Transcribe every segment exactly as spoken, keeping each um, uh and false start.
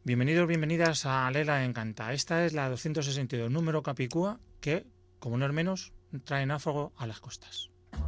Bienvenidos, bienvenidas a Lela Encanta. Esta es la doscientos sesenta y dos número Capicúa que, como no es menos, trae náufrago a las costas.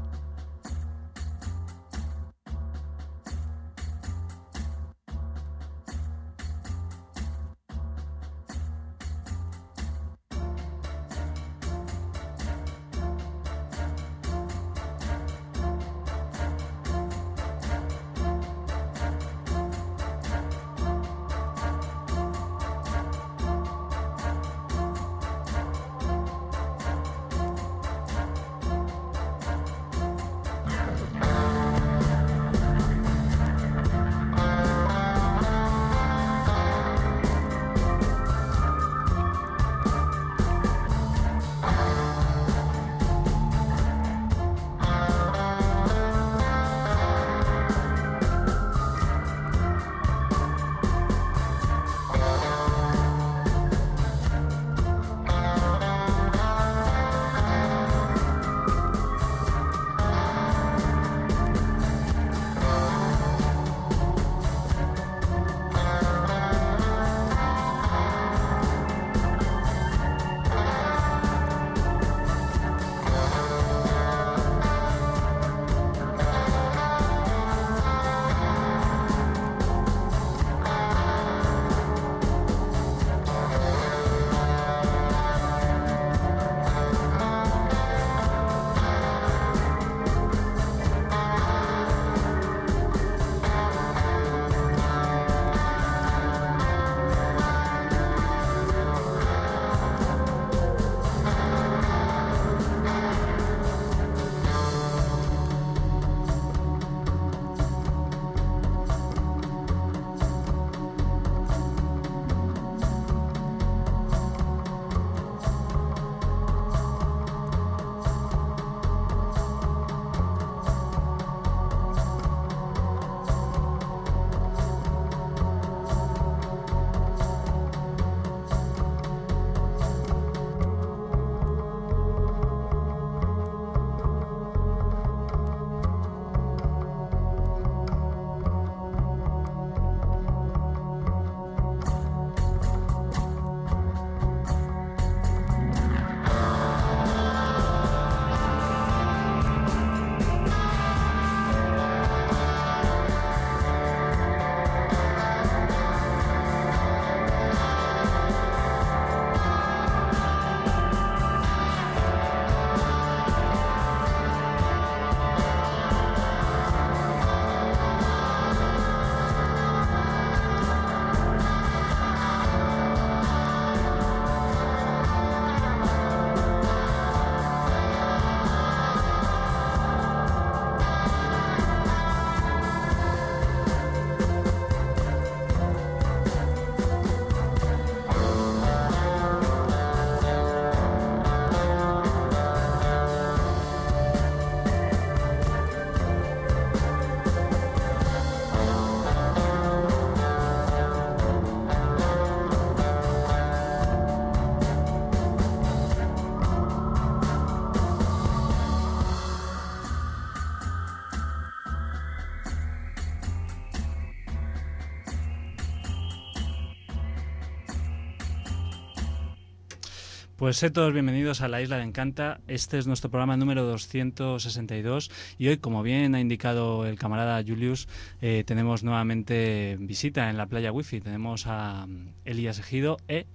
Pues sed todos bienvenidos a la Isla de Encanta. Este es nuestro programa número doscientos sesenta y dos y hoy, como bien ha indicado el camarada Julius, eh, tenemos nuevamente visita en la playa Wifi. Tenemos a Elías Ejido e,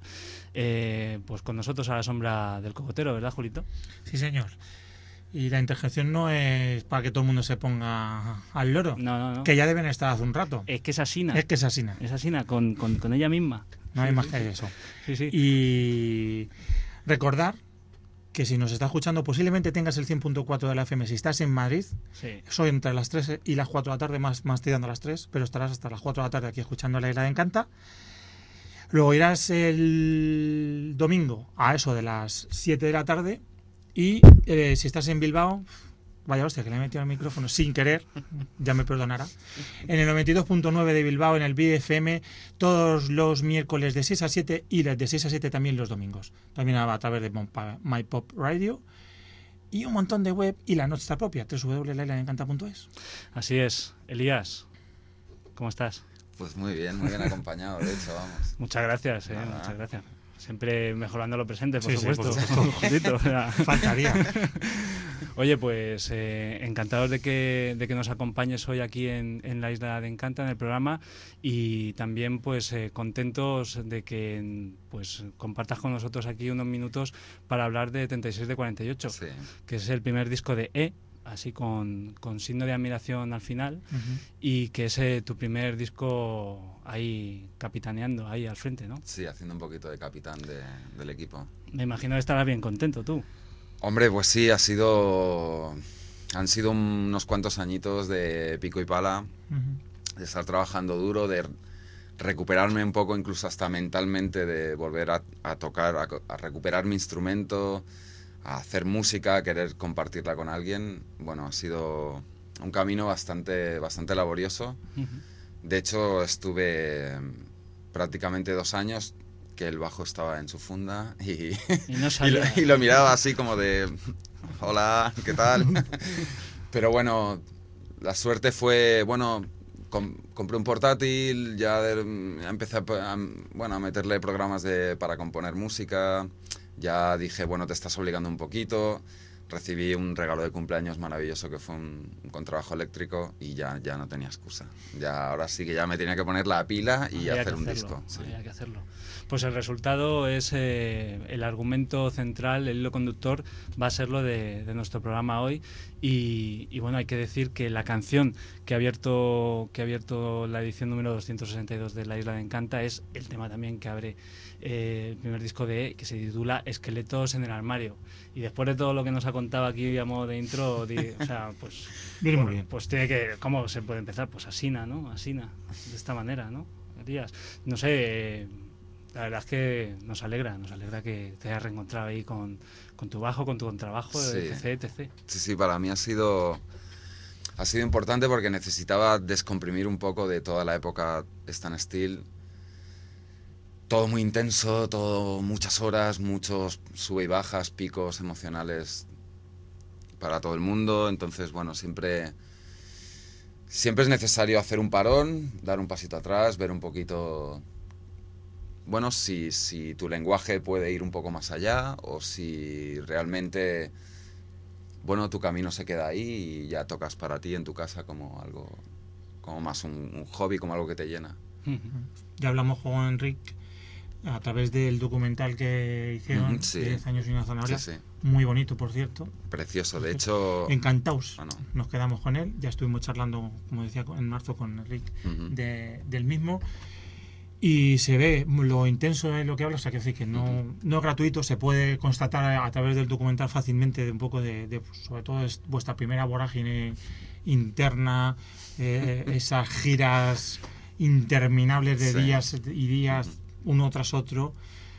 eh, pues con nosotros a la sombra del cocotero, ¿verdad, Julito? Sí, señor. Y la interjección no es para que todo el mundo se ponga al loro, no, no, no. que ya deben estar hace un rato. Es que es asina. Es que es asina. Es asina, con, con, con ella misma. No hay sí, más sí, que sí. eso. Sí, sí. Y recordar que si nos está escuchando, posiblemente tengas el cien punto cuatro de la F M si estás en Madrid. Sí. Soy entre las tres y las cuatro de la tarde, más, más tirando a las tres, pero estarás hasta las cuatro de la tarde aquí escuchando la Isla de Encanta. Luego irás el domingo a eso de las siete de la tarde y eh, si estás en Bilbao, vaya hostia que le he metido al micrófono sin querer, ya me perdonará, en el noventa y dos punto nueve de Bilbao, en el B F M, todos los miércoles de seis a siete y de seis a siete también los domingos. También a través de My Pop Radio y un montón de web y la nuestra propia, doble u doble u doble u punto la isla de encanta punto es. Así es. Elías, ¿cómo estás? Pues muy bien, muy bien acompañado, de hecho, vamos. Muchas gracias, eh, muchas gracias. Siempre mejorando lo presente, por sí, supuesto. Sí, por supuesto. o sea. Faltaría. Oye, pues eh, encantados de que, de que nos acompañes hoy aquí en, en la Isla de Encanta, en el programa, y también pues eh, contentos de que pues compartas con nosotros aquí unos minutos para hablar de treinta y seis de cuarenta y ocho, sí. que es el primer disco de E, así con, con signo de admiración al final, uh-huh. y que es eh, tu primer disco ahí capitaneando, ahí al frente, ¿no? Sí, haciendo un poquito de capitán de, del equipo. Me imagino que estarás bien contento tú. Hombre, pues sí, ha sido... han sido unos cuantos añitos de pico y pala, uh-huh. de estar trabajando duro, de recuperarme un poco, incluso hasta mentalmente, de volver a, a tocar, a, a recuperar mi instrumento, a hacer música, a querer compartirla con alguien. Bueno, ha sido un camino bastante, bastante laborioso. Uh-huh. De hecho, estuve prácticamente dos años que el bajo estaba en su funda y, y, no y, lo, y lo miraba así como de, hola, ¿qué tal? Pero bueno, la suerte fue, bueno, com, compré un portátil, ya, de, ya empecé a, a, bueno, a meterle programas de, para componer música. Ya dije, bueno, te estás obligando un poquito. Recibí un regalo de cumpleaños maravilloso que fue un, un contrabajo eléctrico y ya, ya no tenía excusa. Ya, ahora sí que ya me tenía que poner la pila y había hacer un hacerlo, disco. Sí. Había que hacerlo. Pues el resultado es eh, el argumento central, el hilo conductor va a ser lo de, de nuestro programa hoy. Y, y bueno, hay que decir que la canción que ha abierto, que ha abierto la edición número doscientos sesenta y dos de La Isla de Encanta es el tema también que abre eh, el primer disco de E, que se titula Esqueletos en el armario. Y después de todo lo que nos ha contado aquí a modo de intro, di, o sea, pues, bien, bueno, muy bien. pues tiene que, ¿cómo se puede empezar? Pues asina, ¿no? Asina, de esta manera, ¿no? Días. No sé, eh, la verdad es que nos alegra, nos alegra que te hayas reencontrado ahí con, con tu bajo, con tu contrabajo, sí. etc, etcétera. Sí, sí, para mí ha sido, ha sido importante porque necesitaba descomprimir un poco de toda la época Stan Steel. Todo muy intenso, todo muchas horas, muchos sube y bajas, picos emocionales para todo el mundo. Entonces, bueno, siempre, siempre es necesario hacer un parón, dar un pasito atrás, ver un poquito, bueno, si, si tu lenguaje puede ir un poco más allá o si realmente, bueno, tu camino se queda ahí y ya tocas para ti en tu casa como algo, como más un, un hobby, como algo que te llena. Ya hablamos con Enrique a través del documental que hicieron, sí. diez años y una zanahoria, sí, sí. Muy bonito, por cierto. Precioso, de hecho... Encantados, bueno. Nos quedamos con él, ya estuvimos charlando, como decía, en marzo con Enrique, uh-huh. de, del mismo, y se ve lo intenso de lo que habla, o sea, que, que no, uh-huh. no es gratuito, se puede constatar a, a través del documental fácilmente de un poco de, de sobre todo es vuestra primera vorágine interna, eh, esas giras interminables de sí. días y días, uh-huh. uno tras otro,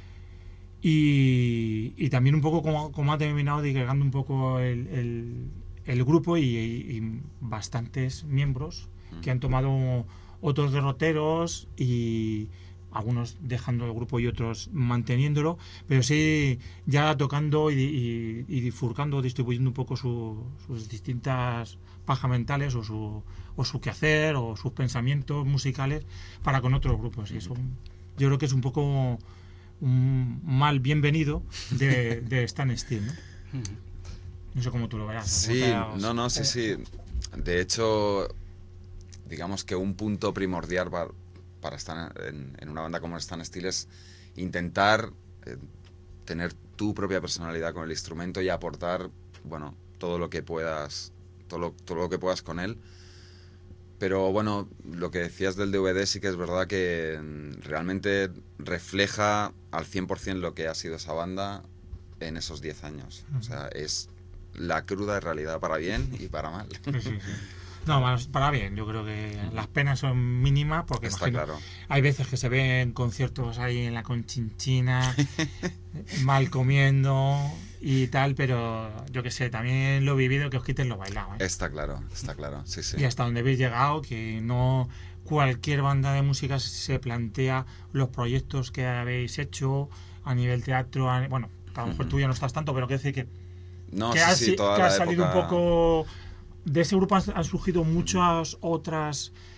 y, y también un poco como, como ha terminado digregando un poco el, el, el grupo y, y bastantes miembros uh-huh. que han tomado otros derroteros y algunos dejando el grupo y otros manteniéndolo, pero sí ya tocando y, y, y difurcando, distribuyendo un poco su, sus distintas pajas mentales o su, o su quehacer o sus pensamientos musicales para con otros grupos. Y eso yo creo que es un poco un mal bienvenido de, de Stan Steel, ¿no? No sé cómo tú lo verás. Sí, no, no, sí, sí. De hecho, digamos que un punto primordial para, para estar en, en una banda como Stan Steel es intentar eh, tener tu propia personalidad con el instrumento y aportar, bueno, todo lo que puedas, todo lo, todo lo que puedas con él. Pero bueno, lo que decías del D V D sí que es verdad que realmente refleja al cien por ciento lo que ha sido esa banda en esos diez años. O sea, es la cruda realidad para bien y para mal. Sí, sí, sí. No, para bien, yo creo que las penas son mínimas porque está imagino, claro. Hay veces que se ven conciertos ahí en la Conchinchina, mal comiendo y tal, pero yo que sé, también lo he vivido, que os quiten lo bailado, ¿eh? Está claro, está claro, sí, sí. Y hasta donde habéis llegado, que no cualquier banda de música se plantea los proyectos que habéis hecho a nivel teatro, a, bueno, a lo mejor uh-huh. tú ya no estás tanto, pero quiero decir que, no, que sí, ha, sí, toda que la ha salido época... un poco... De ese grupo han, han surgido muchas otras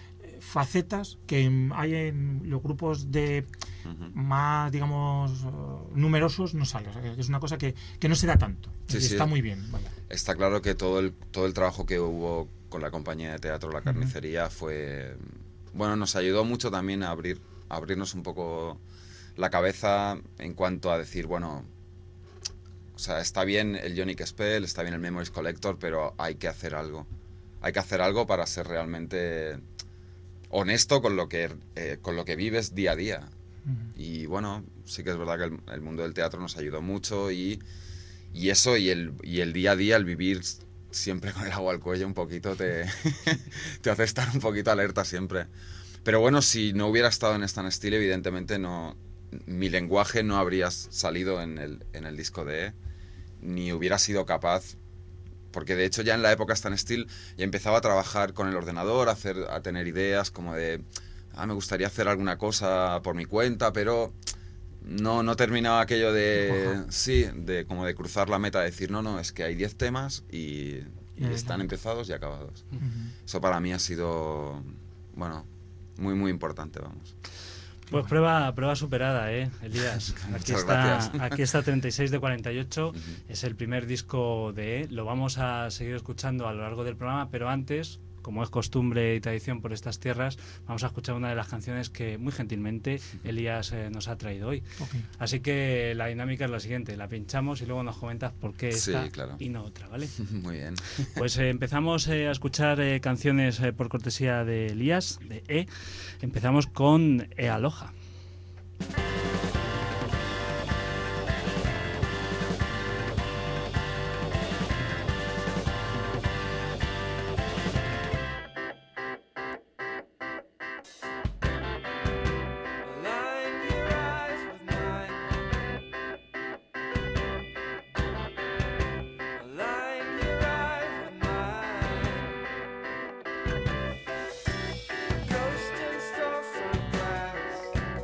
facetas que hay en los grupos de uh-huh. más, digamos, numerosos, no sale. O sea, es una cosa que, que no se da tanto. Sí, y sí. Está muy bien. Vaya. Está claro que todo el, todo el trabajo que hubo con la compañía de teatro La Carnicería uh-huh. fue... Bueno, nos ayudó mucho también a, abrir, a abrirnos un poco la cabeza en cuanto a decir, bueno... O sea, está bien el Ionic Spell, está bien el Memories Collector, pero hay que hacer algo. Hay que hacer algo para ser realmente honesto con lo que, eh, con lo que vives día a día. Uh-huh. Y bueno, sí que es verdad que el, el mundo del teatro nos ayudó mucho y, y eso y el, y el día a día, el vivir siempre con el agua al cuello un poquito, te, te hace estar un poquito alerta siempre. Pero bueno, si no hubiera estado en Stan Steel, evidentemente no, mi lenguaje no habría salido en el, en el disco de E, ni hubiera sido capaz... Porque de hecho ya en la época Stan Steel ya empezaba a trabajar con el ordenador, a, hacer, a tener ideas como de, ah, me gustaría hacer alguna cosa por mi cuenta, pero no, no terminaba aquello de, uh-huh. sí, de como de cruzar la meta, de decir, no, no, es que hay diez temas y, y uh-huh. están empezados y acabados. Uh-huh. Eso para mí ha sido, bueno, muy, muy importante, vamos. Pues prueba, prueba superada, ¿eh, Elías? Aquí está, aquí está treinta y seis de cuarenta y ocho, uh-huh. es el primer disco de E, lo vamos a seguir escuchando a lo largo del programa, pero antes, como es costumbre y tradición por estas tierras, vamos a escuchar una de las canciones que muy gentilmente Elías eh, nos ha traído hoy. Okay. Así que la dinámica es la siguiente, la pinchamos y luego nos comentas por qué esta sí, claro. y no otra, ¿vale? Muy bien. Pues eh, empezamos eh, a escuchar eh, canciones eh, por cortesía de Elías, de E. Empezamos con E Aloha. Ghost in storefront glass.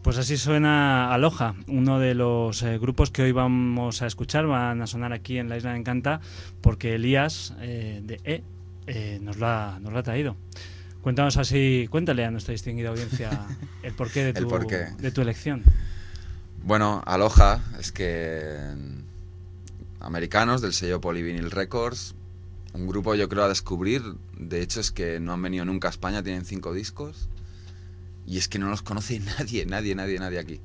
Pues así suena Aloha, uno de los eh, grupos que hoy vamos a escuchar, van a sonar aquí en La Isla de Encanta, porque Elías eh, de E eh, nos, lo ha, nos lo ha traído. Cuéntanos así, cuéntale a nuestra distinguida audiencia el porqué de tu, el porqué. De tu elección. Bueno, Aloha es que americanos del sello Polyvinyl Records, un grupo yo creo a descubrir, de hecho es que no han venido nunca a España, tienen cinco discos y es que no los conoce nadie, nadie, nadie, nadie aquí.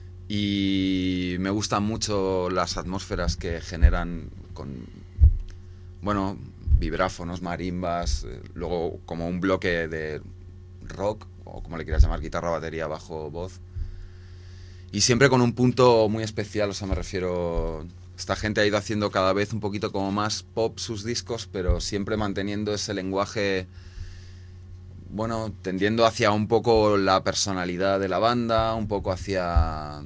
Y me gustan mucho las atmósferas que generan con, bueno, vibráfonos, marimbas, eh, luego como un bloque de rock, o como le quieras llamar, guitarra, batería, bajo, voz. Y siempre con un punto muy especial, o sea, me refiero... Esta gente ha ido haciendo cada vez un poquito como más pop sus discos, pero siempre manteniendo ese lenguaje, bueno, tendiendo hacia un poco la personalidad de la banda, un poco hacia...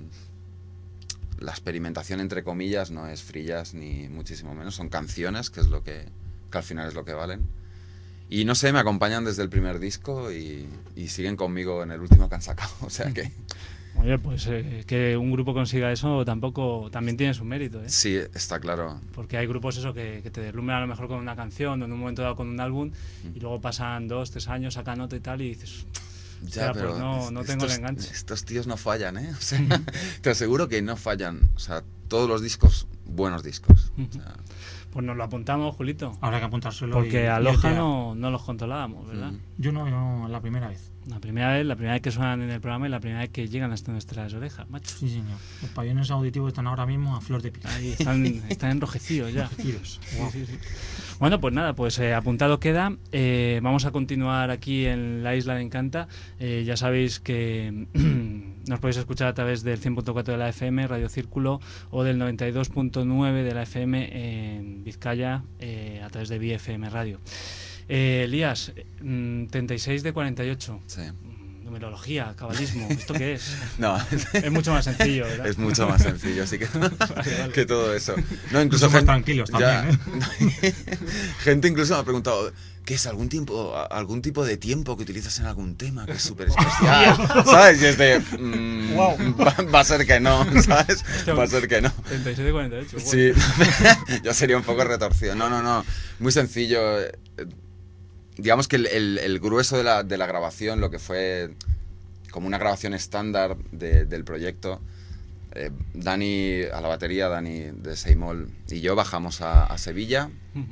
La experimentación, entre comillas, no es free jazz ni muchísimo menos, son canciones, que es lo que... que al final es lo que valen. Y no sé, me acompañan desde el primer disco y, y siguen conmigo en el último que han sacado, o sea que... Oye, pues eh, que un grupo consiga eso tampoco también tiene su mérito, ¿eh? Sí, está claro. Porque hay grupos eso que, que te deslumbran a lo mejor con una canción o en un momento dado con un álbum Mm. y luego pasan dos, tres años, sacan otro y tal y dices... Ya, Hostia, pero pues no, no tengo estos, el enganche. Estos tíos no fallan, ¿eh? O sea, te aseguro que no fallan. O sea, todos los discos, buenos discos. O sea, Pues nos lo apuntamos, Julito. Habrá que apuntárselo. Porque y- a y Aloha ya. no, no los controlábamos, ¿verdad? mm. Yo no, yo la primera vez. La primera vez, la primera vez que suenan en el programa y la primera vez que llegan hasta nuestras orejas, macho. Sí, señor. Los pabellones auditivos están ahora mismo a flor de piel. Ahí están, están enrojecidos ya. Tiros. Sí, Guau. sí, sí. Bueno, pues nada, pues eh, apuntado queda. Eh, vamos a continuar aquí en la Isla de Encanta. Eh, ya sabéis que nos podéis escuchar a través del cien punto cuatro de la F M, Radio Círculo, o del noventa y dos punto nueve de la F M en Vizcaya, eh, a través de B F M Radio. Eh, Elías, mm, treinta y seis de cuarenta y ocho. Sí. Numerología, cabalismo, ¿esto qué es? No, Es mucho más sencillo, ¿verdad? es mucho más sencillo, así que, Vale, vale. que todo eso. No, incluso Somos gen- tranquilos también, ¿eh? gente incluso me ha preguntado, ¿qué es algún tiempo, algún tipo de tiempo que utilizas en algún tema que es súper especial? ¿Sabes? Y es de, mm, Wow. va, va a ser que no, ¿sabes? Va a ser que no. treinta y seis de cuarenta y ocho. bueno. Sí, yo sería un poco retorcido. No, no, no. Muy sencillo. Eh, Digamos que el, el- el grueso de la, de la grabación, lo que fue como una grabación estándar de- del proyecto, eh, Dani a la batería, Dani de Seimol y yo bajamos a, a Sevilla, Ujú.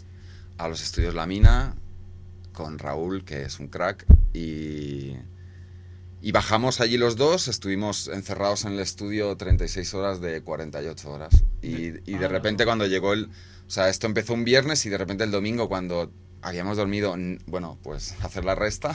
a los estudios La Mina, con Raúl, que es un crack, y, y bajamos allí los dos, estuvimos encerrados en el estudio treinta y seis horas de cuarenta y ocho horas. Y, y de Ah. repente cuando llegó el... O sea, esto empezó un viernes y de repente el domingo cuando habíamos dormido, n- bueno, pues hacer la resta,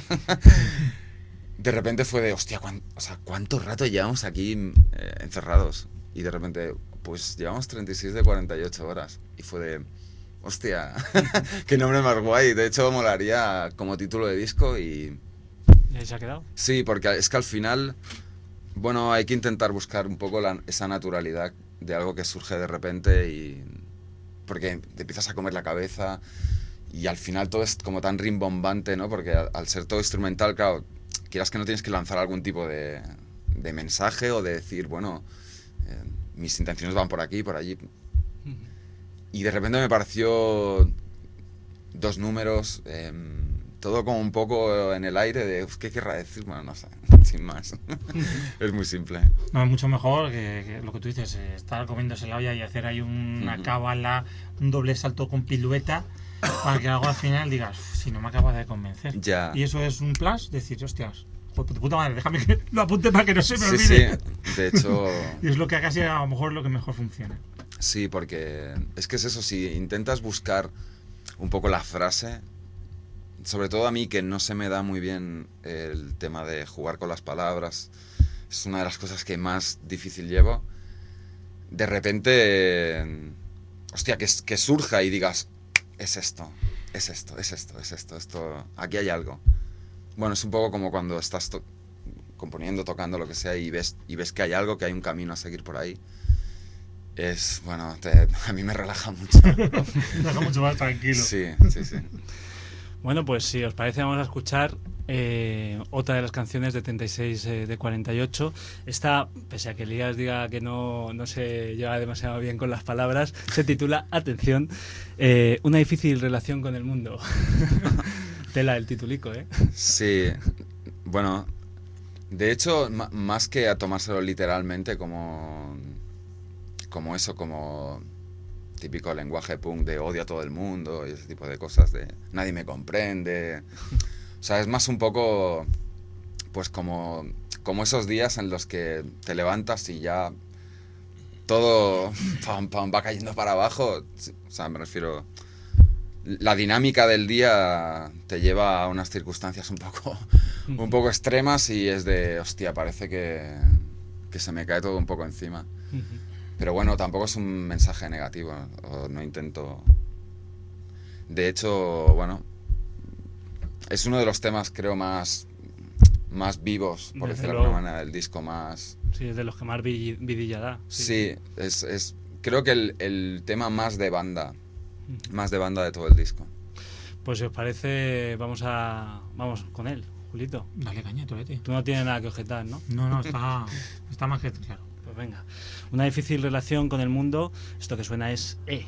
de repente fue de, hostia, ¿cuán- o sea, ¿cuánto rato llevamos aquí eh, encerrados? Y de repente, pues llevamos treinta y seis de cuarenta y ocho horas. Y fue de... Hostia, qué nombre más guay. De hecho, molaría como título de disco y... ¿Y ahí se ha quedado? Sí, porque es que al final, bueno, hay que intentar buscar un poco la- esa naturalidad de algo que surge de repente y... Porque te empiezas a comer la cabeza y al final todo es como tan rimbombante, ¿no? Porque al, al ser todo instrumental, claro, quieras que no tienes que lanzar algún tipo de, de mensaje o de decir, bueno, eh, mis intenciones van por aquí, por allí. Ujú. Y de repente me pareció dos números, eh, todo como un poco en el aire de, "Uf, ¿qué querrá decir?". Bueno, no sé, sin más. Es muy simple. No, es mucho mejor que, que lo que tú dices, eh, estar comiéndose la olla y hacer ahí una Ujú. cábala, un doble salto con pirueta, para que algo al final digas, "Uf, si no me acaba de convencer". Ya. Y eso es un plus, decir, hostias, pues de puta madre, déjame que lo apunte para que no se me Sí, olvide. sí. De hecho, Y es lo que casi a lo mejor lo que mejor funciona. sí, porque es que es eso, si intentas buscar un poco la frase, sobre todo a mí que no se me da muy bien el tema de jugar con las palabras, es una de las cosas que más difícil llevo. De repente, eh, hostia, que, que surja y digas, es esto, es esto, es esto, es esto, esto, aquí hay algo. Bueno, es un poco como cuando estás to- componiendo, tocando, lo que sea, y ves, y ves que hay algo, que hay un camino a seguir por ahí. Es, bueno, te- a mí me relaja mucho. Deja mucho más tranquilo. Sí, sí, sí. Bueno, pues si os parece vamos a escuchar eh, otra de las canciones de treinta y seis eh, de cuarenta y ocho. Esta, pese a que Elías diga que no, no se lleva demasiado bien con las palabras, se titula, atención, eh, Una difícil relación con el mundo. Tela el titulico, ¿eh? Sí, bueno, de hecho, m- más que a tomárselo literalmente como, como eso, como típico lenguaje punk de odio a todo el mundo y ese tipo de cosas de nadie me comprende. O sea, es más un poco, pues como, como esos días en los que te levantas y ya todo pam, pam, va cayendo para abajo. O sea, me refiero, la dinámica del día te lleva a unas circunstancias un poco, un poco extremas y es de, hostia, parece que, que se me cae todo un poco encima. Pero bueno, tampoco es un mensaje negativo, o no intento... De hecho, bueno, es uno de los temas, creo, más, más vivos, por Desde decirlo de luego. alguna manera, del disco más... Sí, es de los que más vi- vidilla da. Sí, es, es creo que el, el tema más de banda, más de banda de todo el disco. Pues si os parece, vamos a vamos con él, Julito. Dale caña, Torete. Tú no tienes nada que objetar, ¿no? No, no, está, está más que claro. Pues venga. Una difícil relación con el mundo. Esto que suena es E.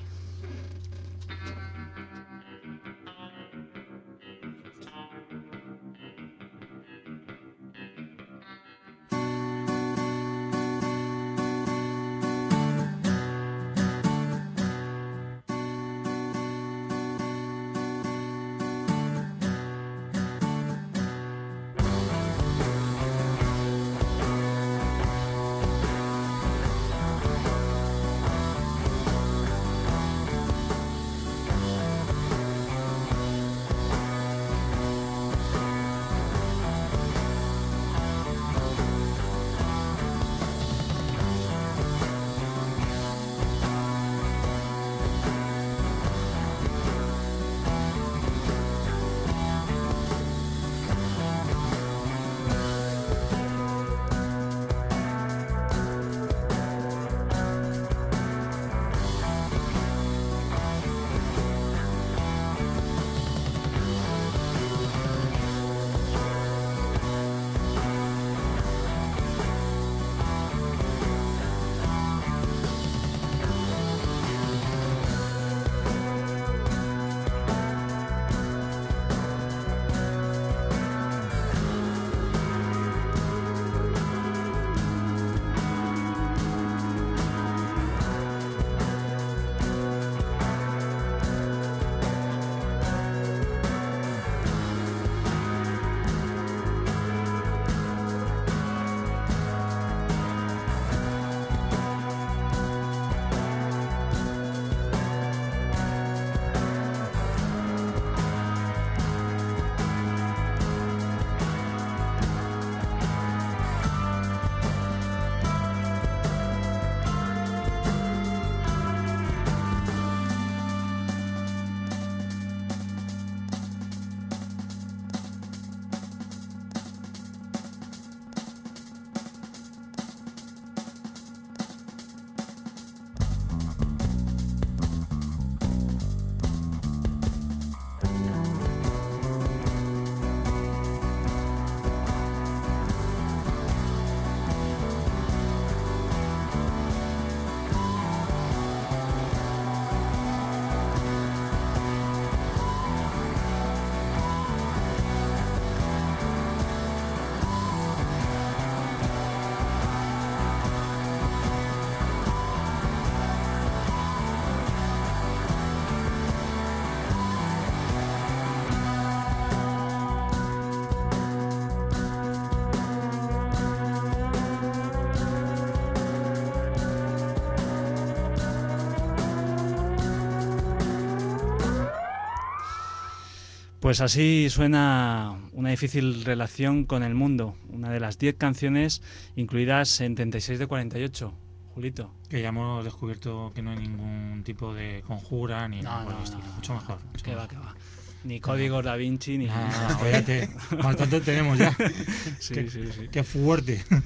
Pues así suena Una difícil relación con el mundo, una de las diez canciones incluidas en treinta y seis de cuarenta y ocho. Julito. Que ya hemos descubierto que no hay ningún tipo de conjura ni nada por el estilo. Mucho mejor. Mucho Que va, mejor. que va. Ni códigos Da Vinci, ni... Ah, fíjate, bastante tenemos ya. Sí, qué, sí, sí. qué fuerte.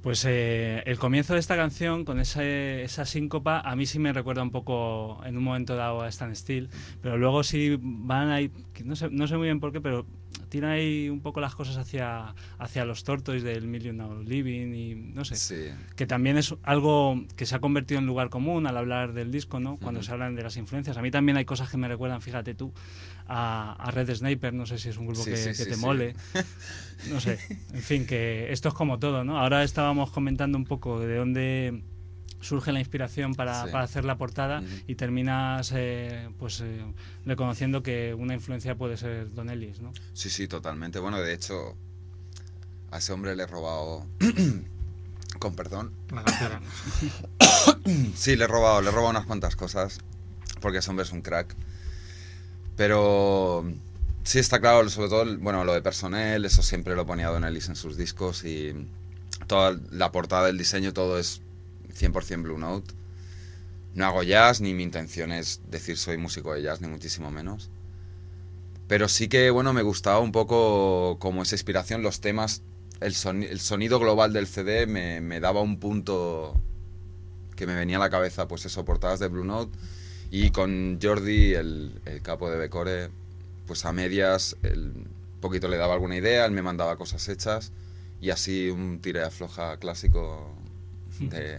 Pues eh, el comienzo de esta canción, con ese, esa síncopa, a mí sí me recuerda un poco en un momento dado a Stan Steele, pero luego sí van ahí, no sé, no sé muy bien por qué, pero tiran ahí un poco las cosas hacia, hacia los Tortoise del Million Dollar Living y no sé, Sí. que también es algo que se ha convertido en lugar común al hablar del disco, ¿no? Cuando Uh-huh. se hablan de las influencias. A mí también hay cosas que me recuerdan, fíjate tú, a, a Red Sniper, no sé si es un grupo Sí, que, sí, que sí, te sí. mole. No sé, en fin, que esto es como todo, ¿no? Ahora estábamos comentando un poco de dónde surge la inspiración para, Sí. para hacer la portada Uh-huh. y terminas eh, pues eh, reconociendo que una influencia puede ser Don Ellis, ¿no? Sí, sí, totalmente. Bueno, de hecho, a ese hombre le he robado... Con perdón. La cartera. Sí, le he robado, le he robado unas cuantas cosas, porque ese hombre es un crack. Pero sí está claro, sobre todo, bueno, lo de Personnel, eso siempre lo ponía Don Ellis en sus discos y toda la portada, el diseño, todo es cien por ciento Blue Note. No hago jazz, ni mi intención es decir soy músico de jazz, ni muchísimo menos. Pero sí que, bueno, me gustaba un poco como esa inspiración, los temas, el, soni el sonido global del C D me, me daba un punto que me venía a la cabeza, pues eso, portadas de Blue Note. Y con Jordi, el, el capo de Becore, pues a medias, él un poquito le daba alguna idea, él me mandaba cosas hechas y así un tire afloja clásico de...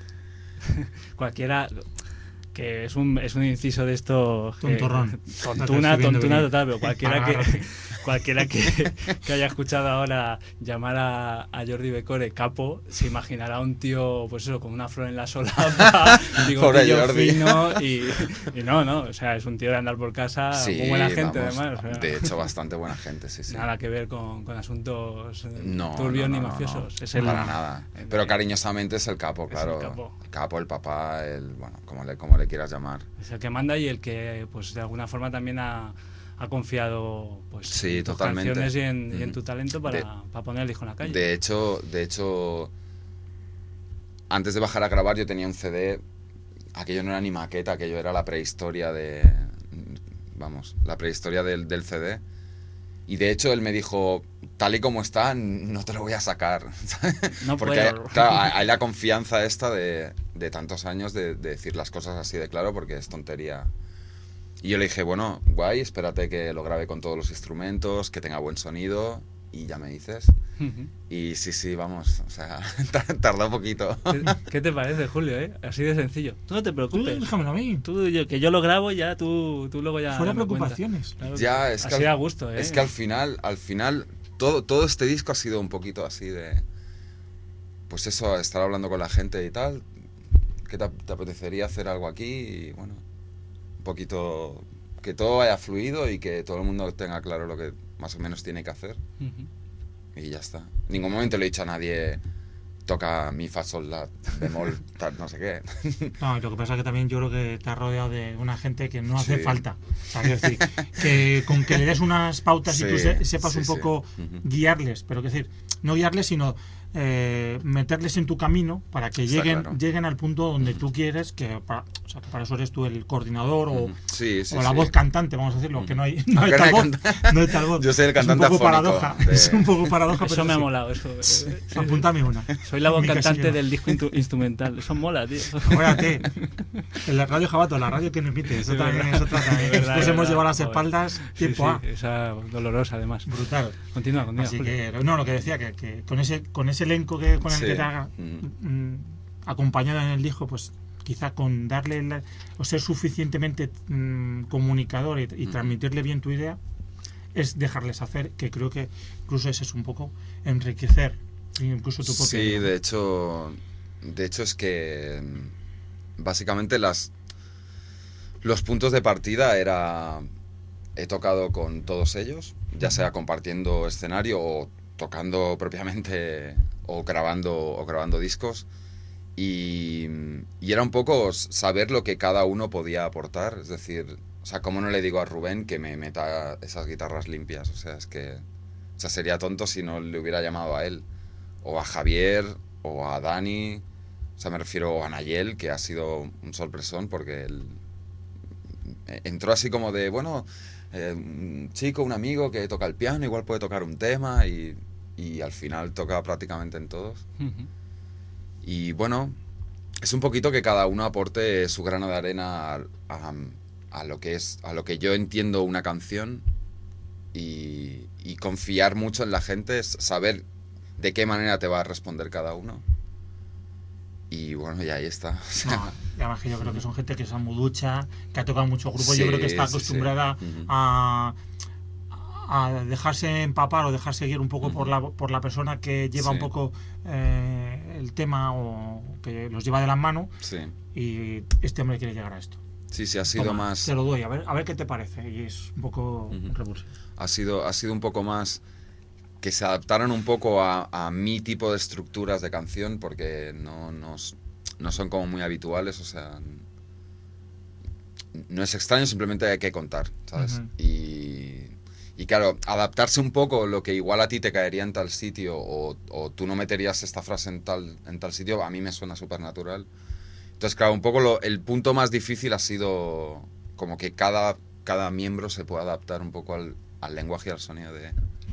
Cualquiera, que es un, es un inciso de esto... Tontorrón. Eh, tontuna, Estoy viendo tontuna venir. total, pero cualquiera que, Agárrate. cualquiera que, que haya escuchado ahora llamar a, a Jordi Becore capo, se imaginará un tío, pues eso, con una flor en la solapa, digo, Pobre tío Jordi. fino, y, y no, no, o sea, es un tío de andar por casa, Sí, muy buena gente vamos, además. O sea, de hecho, bastante buena gente, sí, sí. nada que ver con, con asuntos eh, No, turbios no, no, ni no, mafiosos. no, Es el, para nada. el- Pero cariñosamente es el capo, es el claro. capo. El capo, el papá, el, bueno, como le, como le quieras llamar. Es el que manda y el que, pues de alguna forma también ha, ha confiado pues, Sí, en tus totalmente. canciones y en, y en Ujú. tu talento para, De- para poner el disco en la calle. De hecho, de hecho, antes de bajar a grabar yo tenía un C D, aquello no era ni maqueta, aquello era la prehistoria de, vamos, la prehistoria del, del C D. Y de hecho él me dijo, tal y como está, no te lo voy a sacar. No Porque puedo. claro, hay la confianza esta de, de tantos años de, de decir las cosas así de claro porque es tontería. Y yo le dije, bueno, guay, espérate que lo grabe con todos los instrumentos, que tenga buen sonido y ya me dices. Ujú. Y sí, sí, vamos, o sea, tardó un poquito. ¿Qué, qué te parece, Julio? Eh? Así de sencillo. Tú no te Tú preocupes. déjamelo a mí. Tú, yo, que yo lo grabo ya, tú, tú luego ya... Fuera me cuentas. preocupaciones. Claro, Ya, es que, así al, da gusto, ¿eh? es que al final, al final, todo, todo este disco ha sido un poquito así de, pues eso, estar hablando con la gente y tal, que te, te apetecería hacer algo aquí y bueno, un poquito, que todo vaya fluido y que todo el mundo tenga claro lo que más o menos tiene que hacer Ujú. y ya está. En ningún momento le he dicho a nadie, toca mi, fa, sol, la, bemol, tal, no sé qué. No, y lo que pasa es que también yo creo que te has rodeado de una gente que no hace Sí. falta. O sea, quiero decir, que con que le des unas pautas y Sí, tú se- sepas sí, un sí. poco Ujú. guiarles, pero quiero decir, no guiarles, sino eh, meterles en tu camino para que Está lleguen claro. lleguen al punto donde tú quieres, que para, o sea, que para eso eres tú el coordinador o, Ujú. Sí, sí, o la sí. voz cantante, vamos a decirlo, que no hay, no hay Aunque no tal hay voz. canta- No hay tal voz. Yo soy el cantante Es un poco afónico paradoja. de- Es un poco paradoja, Eso pero me ha sí. molado. Eso, eh, Apúntame una. soy la voz Mi cantante casillero. del disco intu- instrumental. Eso mola, tío. Acuérdate, en la radio Jabato, la radio que nos emite, eso Es también verdad. es otra también. Es verdad, Después es hemos verdad. llevado a las Joder. espaldas Sí, tiempo sí, A. esa dolorosa además. Brutal. Continúa, continúa. Así Julio. que, no, lo que decía, que, que con ese con ese elenco que con el Sí. que te haga, Mm. mm, acompañado en el disco, pues quizá con darle la- o ser suficientemente mm, comunicador y, y Mm. transmitirle bien tu idea, es dejarles hacer, que creo que incluso ese es un poco enriquecer incluso tu propia Sí, idea. de hecho, de hecho es que mm, básicamente las los puntos de partida era he tocado con todos ellos, ya sea compartiendo escenario o tocando propiamente o grabando o grabando discos y, y era un poco saber lo que cada uno podía aportar, es decir, o sea, cómo no le digo a Rubén que me meta esas guitarras limpias, o sea, es que o sea, sería tonto si no le hubiera llamado a él o a Javier, o a Dani, o sea, me refiero a Nayel, que ha sido un sorpresón porque él entró así como de, bueno, eh, un chico, un amigo que toca el piano, igual puede tocar un tema y, y al final toca prácticamente en todos. Ujú. Y bueno, es un poquito que cada uno aporte su grano de arena a, a, a lo que es, a lo que yo entiendo una canción, y, y confiar mucho en la gente, saber de qué manera te va a responder cada uno. Y bueno, y ahí está. O sea, no, y además que yo creo que son gente que es muy ducha, que ha tocado muchos grupos, sí, yo creo que está sí, acostumbrada sí. Uh-huh. a, a dejarse empapar o dejarse guiar un poco uh-huh. por la por la persona que lleva sí. un poco eh, el tema, o que los lleva de las manos, sí. y este hombre quiere llegar a esto. Sí, sí, ha sido Toma, más... Te lo doy, a ver, a ver qué te parece, y es un poco uh-huh. repulsivo. Ha sido, ha sido un poco más... que se adaptaron un poco a, a mi tipo de estructuras de canción, porque no, no, no son como muy habituales, o sea, no es extraño, simplemente hay que contar, ¿sabes? Uh-huh. Y, y claro, adaptarse un poco lo que igual a ti te caería en tal sitio, o, o tú no meterías esta frase en tal, en tal sitio, a mí me suena súper natural. Entonces, claro, un poco lo, el punto más difícil ha sido como que cada, cada miembro se pueda adaptar un poco al, al lenguaje y al sonido de...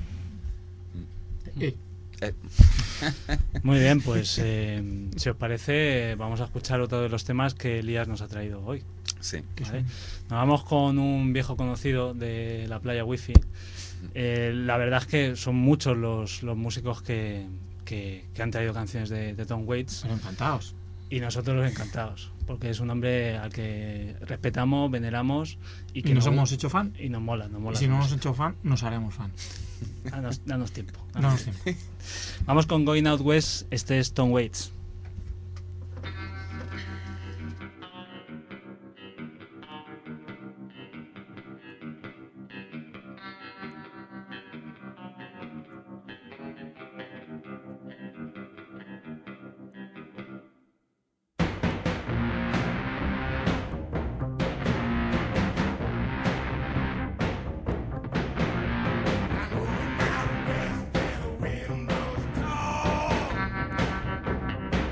Eh. Eh. Muy bien, pues eh, si os parece, vamos a escuchar otro de los temas que Elías nos ha traído hoy. Sí. ¿Vale? Nos vamos con un viejo conocido de la playa Wi-Fi. Eh, la verdad es que son muchos los, los músicos que, que, que han traído canciones de, de Tom Waits. Pero encantados. Y nosotros los encantados, porque es un hombre al que respetamos, veneramos y que ¿Y nos no, hemos hecho fan? Y nos mola, nos mola. Y si no nos hemos hecho fan, nos haremos fan. Danos, danos tiempo. Danos tiempo. Vamos con Going Out West, este es Tom Waits. Thank you.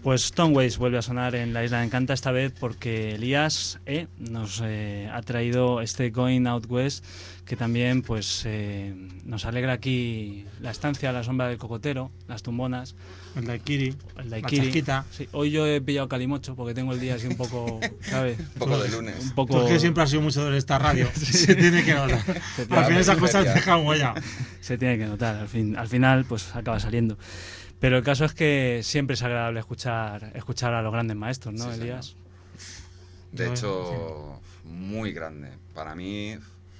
Pues Stoneways vuelve a sonar en la Isla de Encanta, esta vez porque Elías eh, nos eh, ha traído este Going Out West, que también pues eh, nos alegra aquí la estancia a la sombra del cocotero, las tumbonas, el daiquiri, el la daiquiri. chasquita. Sí, hoy yo he pillado calimocho porque tengo el día así un poco, ¿sabes? Un poco de lunes. Un poco... Porque siempre ha sido mucho de esta radio. Se tiene que notar. tiene Al final que esas notar. cosas dejan huella. Se tiene que notar, al, fin, al final pues acaba saliendo. Pero el caso es que siempre es agradable escuchar escuchar a los grandes maestros, ¿no, Sí, Elías? señor. De hecho, muy grande. Para mí,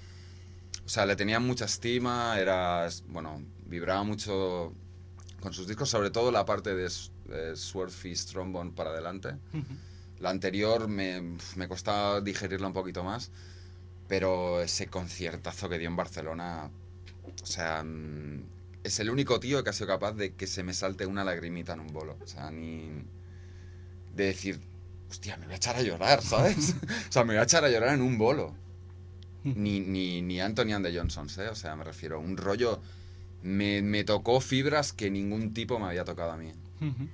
o sea, le tenía mucha estima, era, bueno, vibraba mucho con sus discos, sobre todo la parte de, de Swordfish Trombone para adelante. Uh-huh. La anterior me, me costaba digerirla un poquito más, pero ese conciertazo que dio en Barcelona, o sea, es el único tío que ha sido capaz de que se me salte una lagrimita en un bolo. O sea, ni de decir, hostia, me voy a echar a llorar, ¿sabes? O sea, me voy a echar a llorar en un bolo. Ni, ni, ni Anthony and the Johnsons, ¿eh? O sea, me refiero, un rollo... Me, me tocó fibras que ningún tipo me había tocado a mí. Uh-huh.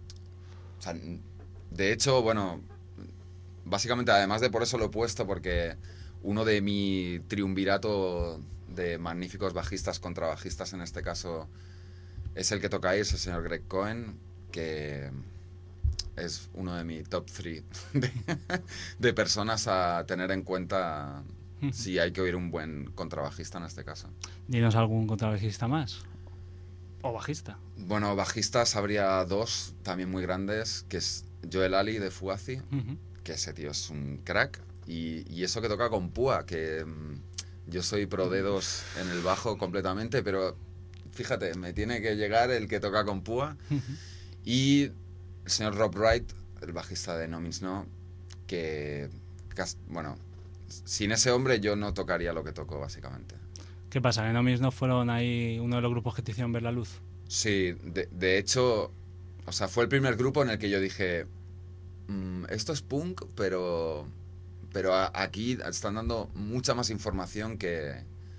O sea, de hecho, bueno, básicamente, además de por eso lo he puesto, porque uno de mi triunvirato de magníficos bajistas, contrabajistas en este caso, es el que tocáis, el señor Greg Cohen, que es uno de mi top three de, de personas a tener en cuenta si hay que oír un buen contrabajista en este caso. Dinos algún contrabajista más. ¿O bajista? Bueno, bajistas habría dos también muy grandes, que es Joel Ali de Fugazi, Uh-huh. que ese tío es un crack, y, y eso que toca con púa, que mm, yo soy pro dedos en el bajo completamente, pero fíjate, me tiene que llegar el que toca con púa. Uh-huh. Y el señor Rob Wright, el bajista de No Means No, que, bueno, sin ese hombre yo no tocaría lo que toco, básicamente. ¿Qué pasa? ¿Que No Means No fueron ahí uno de los grupos que te hicieron ver la luz? Sí, de, de hecho, o sea, fue el primer grupo en el que yo dije, mmm, esto es punk, pero, pero a, aquí están dando mucha más información que,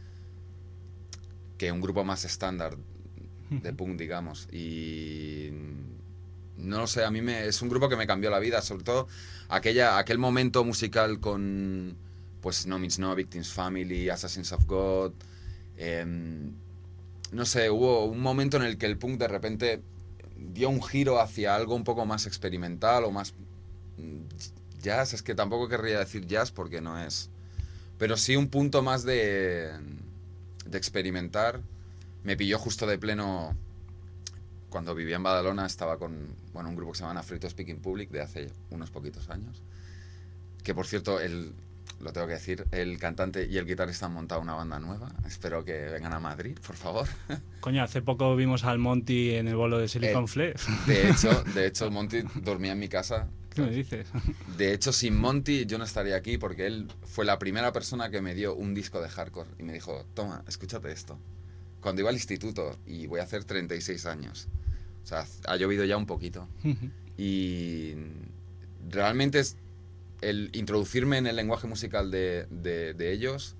que un grupo más estándar de punk, digamos. Y no lo sé, a mí me, es un grupo que me cambió la vida, sobre todo aquella, aquel momento musical con, pues, No Means No, Victims Family, Assassins of God. Eh, no sé, hubo un momento en el que el punk de repente dio un giro hacia algo un poco más experimental o más jazz. Es que tampoco querría decir jazz porque no es, pero sí un punto más de, de experimentar. Me pilló justo de pleno cuando vivía en Badalona. Estaba con, bueno, un grupo que se llama Free to Speak in Public de hace unos poquitos años, que por cierto, el, lo tengo que decir, el cantante y el guitarrista han montado una banda nueva. Espero que vengan a Madrid, por favor. Coño, hace poco vimos al Monty en el bolo de Silicon Eh, Flare. De hecho, de hecho, el Monty dormía en mi casa. ¿Qué me dices? De hecho, sin Monty yo no estaría aquí, porque él fue la primera persona que me dio un disco de hardcore y me dijo, toma, escúchate esto. Cuando iba al instituto, y voy a hacer treinta y seis años. O sea, ha llovido ya un poquito. Y realmente es el introducirme en el lenguaje musical de, de, de ellos,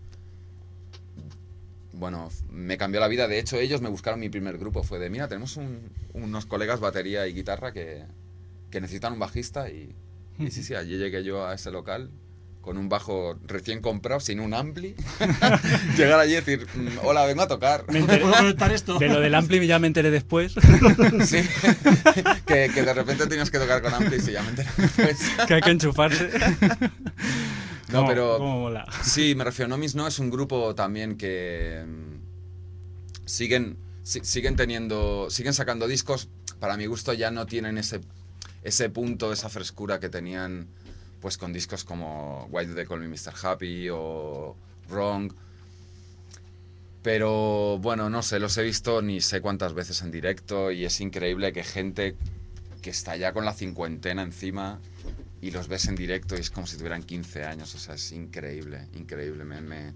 bueno, me cambió la vida. De hecho, ellos me buscaron mi primer grupo. Fue de, mira, tenemos un, unos colegas batería y guitarra que, que necesitan un bajista. Y, y sí, sí, allí llegué yo a ese local con un bajo recién comprado, sin un ampli. Llegar allí y decir, hola, vengo a tocar. Me enteré, ¿Puedo conectar esto? de lo del ampli ya me enteré después. Sí, que, que de repente tenías que tocar con amplis y ya me enteré después. Que hay que enchufarse. No, ¿Cómo, pero cómo mola? Sí, me refiero. No Means No es un grupo también que mm, siguen, si, siguen teniendo, siguen sacando discos. Para mi gusto ya no tienen ese, ese punto, esa frescura que tenían pues con discos como Why Do They Call Me mister Happy o Wrong. Pero bueno, no sé, los he visto ni sé cuántas veces en directo y es increíble que gente que está ya con la cincuentena encima y los ves en directo y es como si tuvieran quince años. O sea, es increíble, increíble. Me, me,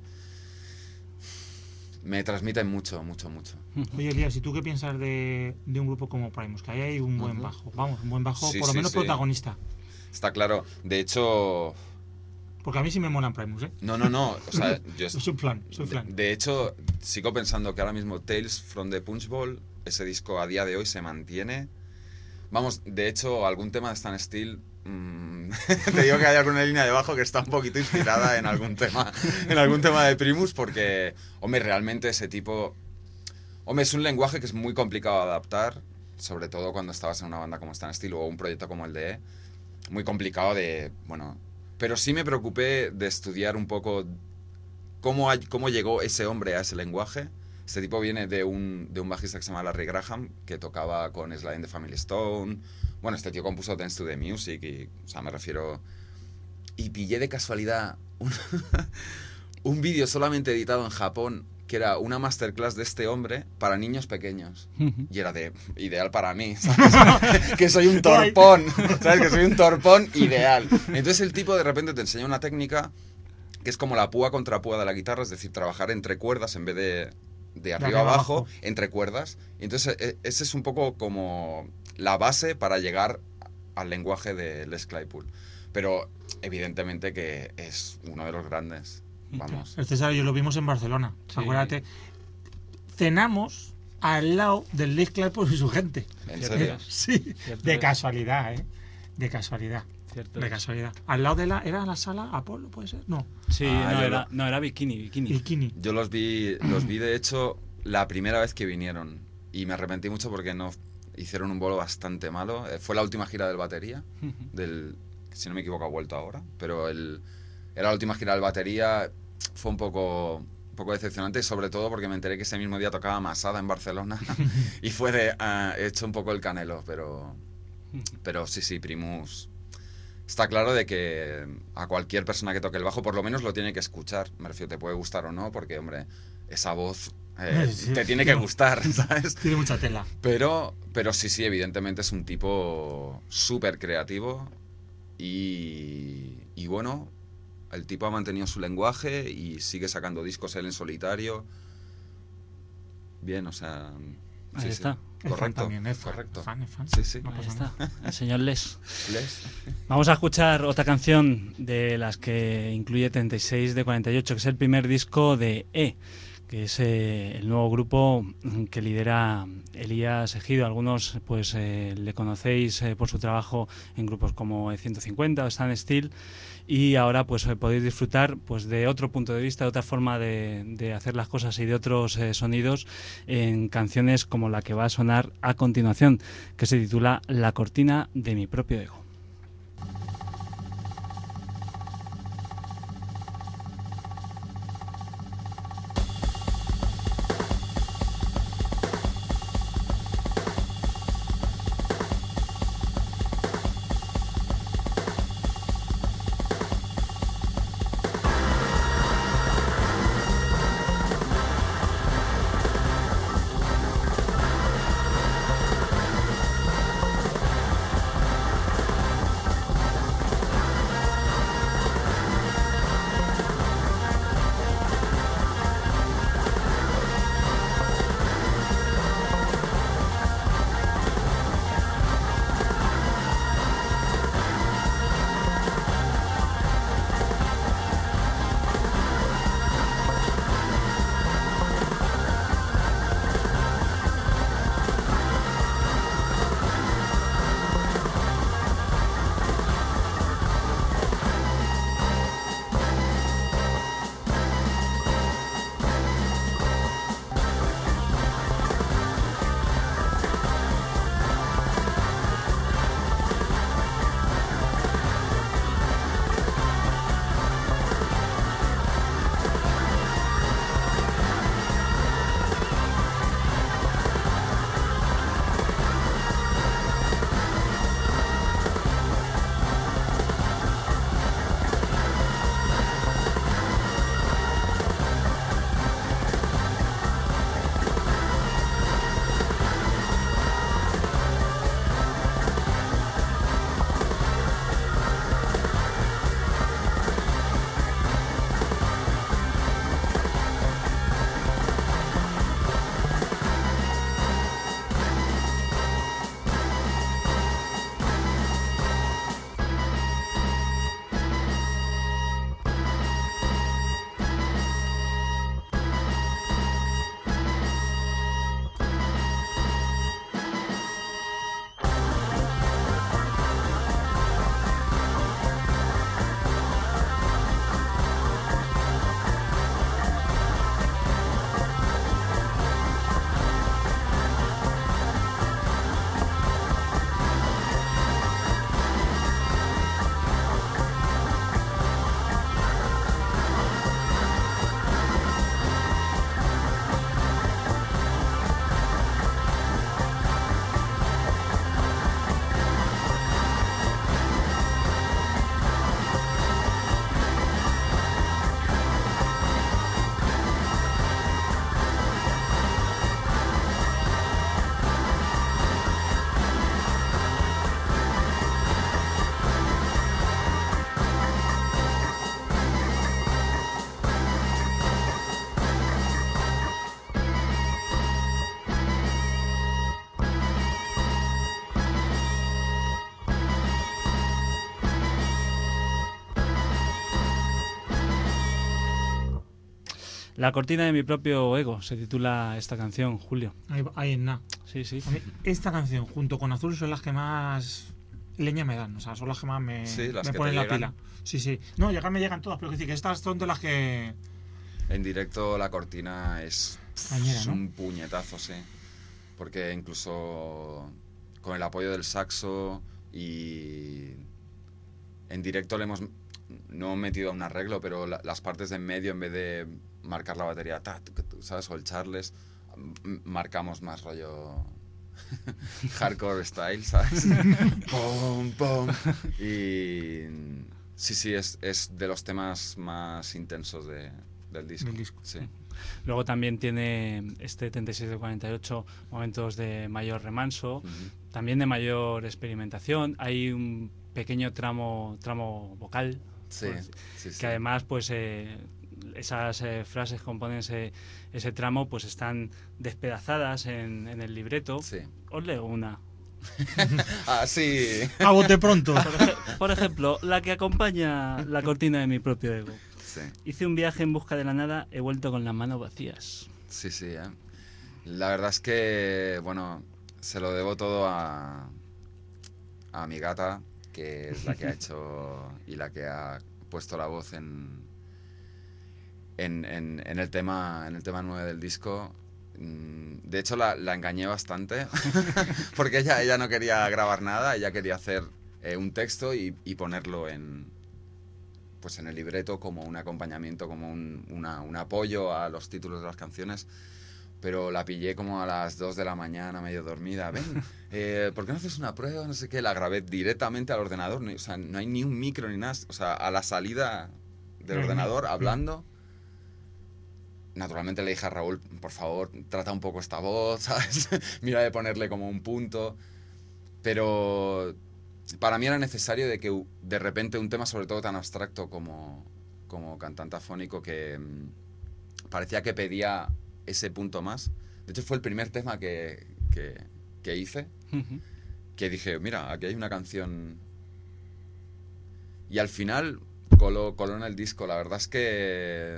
me transmiten mucho, mucho, mucho. Oye, Elías, ¿y tú qué piensas de, de un grupo como Primus? Que ahí hay un buen Uh-huh. bajo. Vamos, un buen bajo, Sí, por lo sí, menos sí. protagonista. Está claro. De hecho... Porque a mí sí me molan Primus, ¿eh? No, no, no. O sea, yo... Soy fan, soy fan. De, de hecho, sigo pensando que ahora mismo Tales from the Punch Bowl, ese disco a día de hoy se mantiene Vamos, de hecho, algún tema de Stan Steel, mmm, te digo que hay alguna línea debajo que está un poquito inspirada en algún tema, en algún tema de Primus, porque, hombre, realmente ese tipo... Hombre, es un lenguaje que es muy complicado de adaptar, sobre todo cuando estabas en una banda como Stan Steel o un proyecto como el de E. Muy complicado de... Bueno, pero sí me preocupé de estudiar un poco cómo, hay, cómo llegó ese hombre a ese lenguaje. Este tipo viene de un, de un bajista que se llama Larry Graham, que tocaba con Sly and the Family Stone. Bueno, este tío compuso Dance to the Music, y, o sea, me refiero... Y pillé de casualidad un, un vídeo solamente editado en Japón, que era una masterclass de este hombre para niños pequeños. Y era de ideal para mí, ¿sabes? Que soy un torpón, ¿sabes? Que soy un torpón ideal. Entonces el tipo de repente te enseña una técnica que es como la púa contra púa de la guitarra, es decir, trabajar entre cuerdas en vez de... de arriba a abajo, abajo, entre cuerdas. Entonces, ese es un poco como la base para llegar al lenguaje de Les Claypool. Pero, evidentemente, que es uno de los grandes. Vamos. El César y yo lo vimos en Barcelona. Sí. Acuérdate. Cenamos al lado del Les Claypool y su gente. ¿En serio? Sí. Cierto de es. Casualidad, ¿eh? De casualidad. Cierto de es. casualidad. Al lado de la... ¿Era la sala Apolo, puede ser? No. Sí, ah, no, era, lo, no, era Bikini, Bikini. Bikini. Yo los vi, los vi, de hecho, la primera vez que vinieron. Y me arrepentí mucho porque no hicieron un bolo bastante malo. Fue la última gira del batería. Del, si no me equivoco, ha vuelto ahora. Pero el, era la última gira del batería. Fue un poco... un poco decepcionante, sobre todo porque me enteré que ese mismo día tocaba Masada en Barcelona. Y fue de... Uh, he hecho un poco el canelo, pero... Pero sí, sí, Primus... Está claro de que a cualquier persona que toque el bajo por lo menos lo tiene que escuchar. Me refiero, te puede gustar o no, porque, hombre, esa voz eh, sí, te tiene que gustar, ¿sabes? Tiene mucha tela. Pero, pero sí, sí, evidentemente es un tipo súper creativo y, y bueno, el tipo ha mantenido su lenguaje y sigue sacando discos él en solitario. Bien, o sea... Ahí sí, está. Sí. Correcto, también, es correcto. Fan, es fan. Sí, sí. No Ahí está, el señor Les. Les. Vamos a escuchar otra canción de las que incluye treinta y seis de cuarenta y ocho, que es el primer disco de E, que es eh, el nuevo grupo que lidera Elías Ejido. Algunos pues eh, le conocéis eh, por su trabajo en grupos como E ciento cincuenta o Stan Steel, y ahora pues eh, podéis disfrutar pues de otro punto de vista, de otra forma de, de hacer las cosas y de otros eh, sonidos en canciones como la que va a sonar a continuación, que se titula La cortina de mi propio ego. La cortina de mi propio ego, se titula esta canción, Julio. Ahí, ahí en nada. Sí, sí. A mí, esta canción, junto con Azul, son las que más leña me dan. O sea, son las que más me, Sí, las me que ponen te la llegan. pila. Sí, sí. No, llegar me llegan todas, pero quiero decir que estas son de las que... En directo la cortina es, Cañera, es ¿no? un puñetazo, sí. Porque incluso con el apoyo del saxo y en directo le hemos no metido un arreglo, pero la, las partes de en medio, en vez de marcar la batería, ta, ¿sabes? O el charles, marcamos más rollo hardcore style, ¿sabes? Pum, pum. Y sí, sí, es, es de los temas más intensos de, del disco. Del disco. Sí. Luego también tiene este treinta y seis de cuarenta y ocho momentos de mayor remanso, Uh-huh. también de mayor experimentación. Hay un pequeño tramo tramo vocal, Sí, pues, sí, sí. que además pues eh, esas eh, frases que componen ese, ese tramo pues están despedazadas en, en el libreto. Sí. Os leo una. Ah, sí. A bote pronto. Por, ej- por ejemplo, la que acompaña la cortina de mi propio ego. Sí, Hice un viaje en busca de la nada, he vuelto con las manos vacías. sí, sí. ¿eh? La verdad es que, bueno, se lo debo todo a, a mi gata, que es la que ha hecho y la que ha puesto la voz en, en, en, en el tema en el tema nueve del disco. De hecho, la, la engañé bastante, porque ella, ella no quería grabar nada, ella quería hacer eh, un texto y, y ponerlo en, pues en el libreto como un acompañamiento, como un, una, un apoyo a los títulos de las canciones. Pero la pillé como a las dos de la mañana, medio dormida. Ven, eh, ¿por qué no haces una prueba? No sé qué. La grabé directamente al ordenador. O sea, no hay ni un micro ni nada. O sea, a la salida del Ay, ordenador, no. hablando. Naturalmente le dije a Raúl, por favor, trata un poco esta voz, ¿sabes? Mira de ponerle como un punto. Pero para mí era necesario de que de repente un tema, sobre todo tan abstracto como, como cantante afónico, que mmm, parecía que pedía ese punto más. De hecho, fue el primer tema que, que, que hice, Ujú. que dije, mira, aquí hay una canción. Y al final coló, coló en el disco. La verdad es que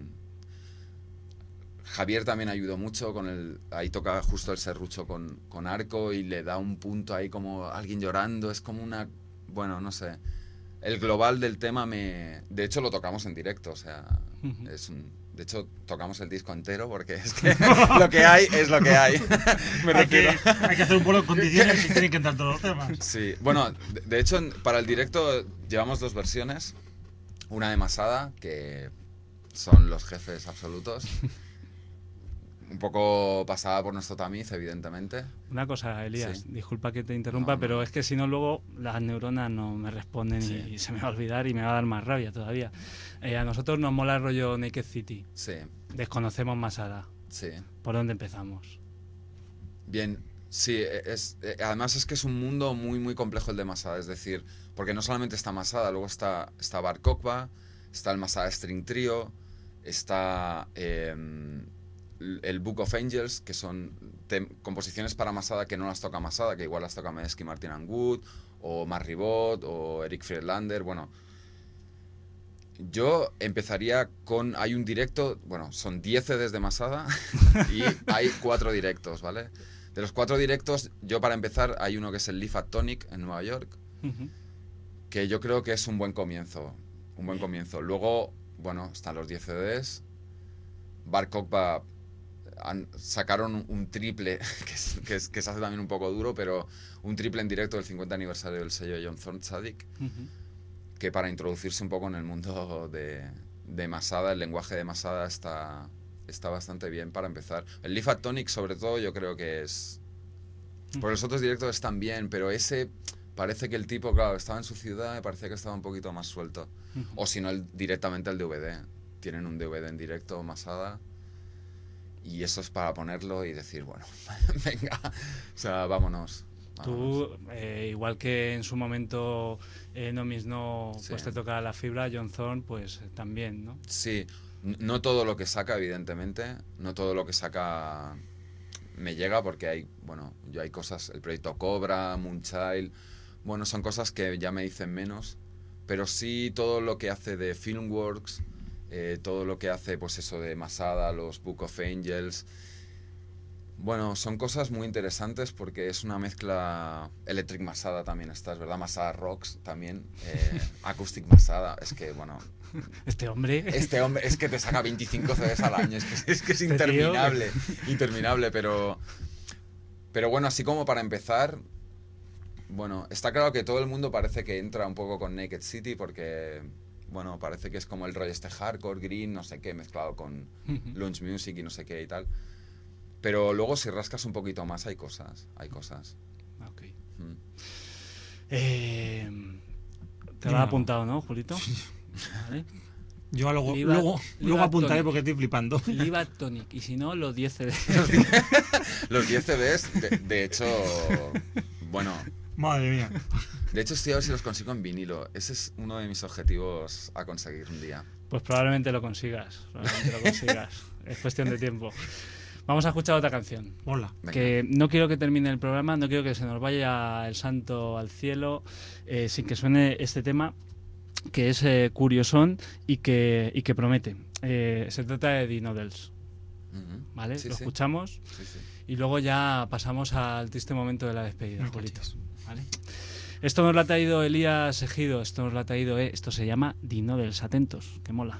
Javier también ayudó mucho con el... Ahí toca justo el serrucho con, con arco y le da un punto ahí como alguien llorando. Es como una... Bueno, no sé. El global del tema me... De hecho, lo tocamos en directo, o sea... Ujú. Es un... De hecho, tocamos el disco entero porque es que lo que hay es lo que hay. Me Hay que, refiero. hay que hacer un pueblo en condiciones y tienen que entrar todos los temas. Sí, bueno, de, de hecho, para el directo llevamos dos versiones. Una de Masada, que son los jefes absolutos. Un poco pasada por nuestro tamiz, evidentemente. Una cosa, Elías, Sí. disculpa que te interrumpa, No, no. pero es que si no luego las neuronas no me responden Sí. y, y se me va a olvidar y me va a dar más rabia todavía. Eh, a nosotros nos mola el rollo Naked City, Sí, desconocemos Masada. sí. ¿Por dónde empezamos? Bien, sí, es, eh, además es que es un mundo muy, muy complejo el de Masada. Es decir, porque no solamente está Masada, luego está, está Bar Kokba, está el Masada String Trio, está... Eh, el Book of Angels, que son composiciones para Masada que no las toca Masada, que igual las toca Medeski Martin and Wood, o Mark Ribot, o Eric Friedlander. Bueno, yo empezaría con... Hay un directo, bueno, son diez C Ds de Masada y hay cuatro directos, ¿vale? De los cuatro directos, yo para empezar, hay uno que es el Live at Tonic en Nueva York, Ujú. que yo creo que es un buen comienzo, un buen comienzo. Luego, bueno, están los diez C Ds. Bar Kokba han, sacaron un, un triple, que, es, que, es, que se hace también un poco duro, pero un triple en directo del cincuenta aniversario del sello John Thorne Tzadik, Ujú. que para introducirse un poco en el mundo de, de Masada, el lenguaje de Masada está, está bastante bien para empezar. El Live at Tonic, sobre todo, yo creo que es... Porque los otros directos están bien, pero ese... Parece que el tipo, claro, estaba en su ciudad, me parecía que estaba un poquito más suelto. Ujú. O si no, el, directamente el D V D. Tienen un D V D en directo, Masada. Y eso es para ponerlo y decir, bueno, venga, o sea, vámonos. vámonos. Tú, eh, igual que en su momento eh, No Means No, Sí. pues te toca la fibra, John Thorne, pues eh, también, ¿no? Sí, n- no todo lo que saca, evidentemente, no todo lo que saca me llega porque hay, bueno, yo hay cosas, el proyecto Cobra, Moonchild, bueno, son cosas que ya me dicen menos, pero sí todo lo que hace de Filmworks eh, todo lo que hace, pues eso de Masada, los Book of Angels. Bueno, son cosas muy interesantes porque es una mezcla. Electric Masada también está, es verdad, Masada Rocks también, eh, Acoustic Masada, es que bueno... Este hombre... Este hombre, es que te saca veinticinco C Ds al año, es que es, que es Este interminable, interminable, pero... Pero bueno, así como para empezar, bueno, está claro que todo el mundo parece que entra un poco con Naked City porque, bueno, parece que es como el rollo este hardcore, green, no sé qué, mezclado con lounge music y no sé qué y tal. Pero luego si rascas un poquito más hay cosas, hay cosas. Ok. Mm. Eh, te lo has apuntado, ¿no, Julito? Vale. Yo luego, Liva, luego, Liva luego apuntaré Tonic. porque estoy flipando. Liva Tonic, y si no, los diez C Ds. Los diez C Ds, de, de hecho, bueno, Madre mía. de hecho estoy a ver si los consigo en vinilo. Ese es uno de mis objetivos a conseguir un día. Pues probablemente lo consigas, probablemente lo consigas. Es cuestión de tiempo. Vamos a escuchar otra canción. Hola. Venga. Que no quiero que termine el programa, no quiero que se nos vaya el santo al cielo eh, sin que suene este tema, que es eh, curiosón y que, y que promete. Eh, se trata de The Noodles, Ujú. ¿vale? Sí, Lo sí. escuchamos Sí, sí. y luego ya pasamos al triste momento de la despedida, Me Julito, coches. ¿vale? Esto nos lo ha traído Elías Ejido, esto nos lo ha traído, eh, esto se llama The Noodles, atentos, que mola.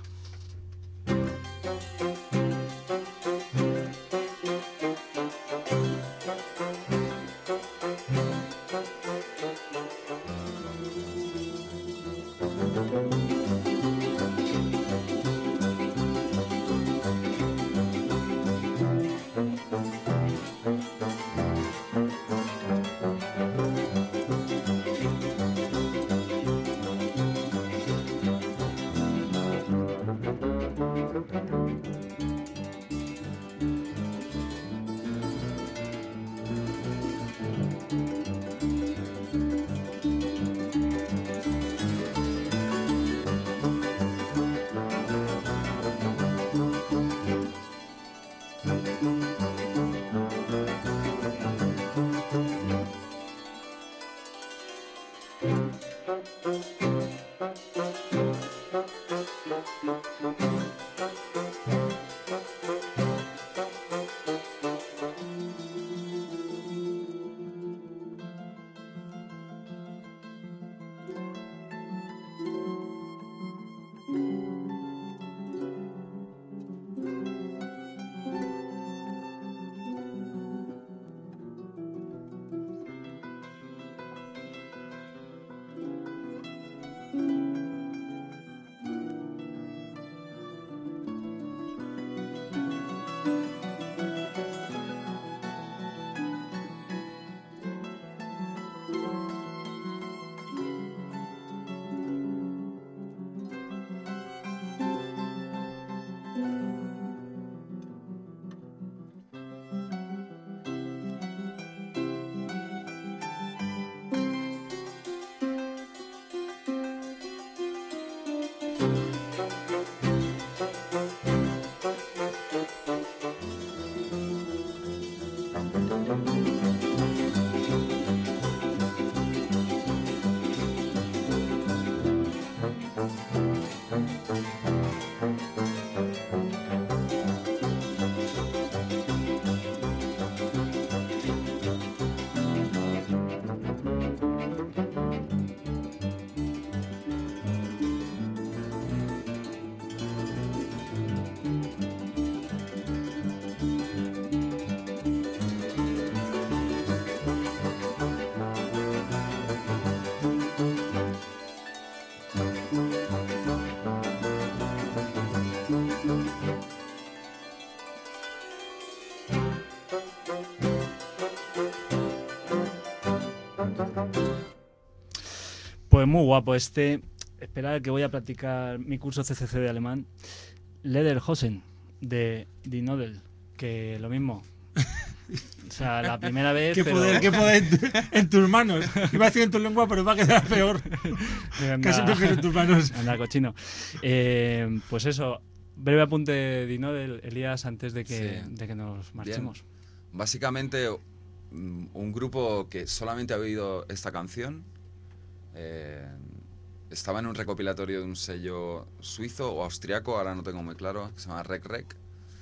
Pues muy guapo este. Esperad que voy a practicar mi curso C C C de alemán. Lederhosen de Die Nodel, que lo mismo. O sea, la primera vez. ¿Qué pero... poder, qué poder en, en tus manos? Iba a decir en tu lengua, pero va a quedar peor. Anda, Casi prefiero en tus manos. Anda, cochino. Eh, pues eso, breve apunte de Die Nodel, Elías, antes de que, Sí. de que nos marchemos. Bien. Básicamente, mm, un grupo que solamente ha oído esta canción, eh, estaba en un recopilatorio de un sello suizo o austriaco, ahora no tengo muy claro, que se llama Rec Rec.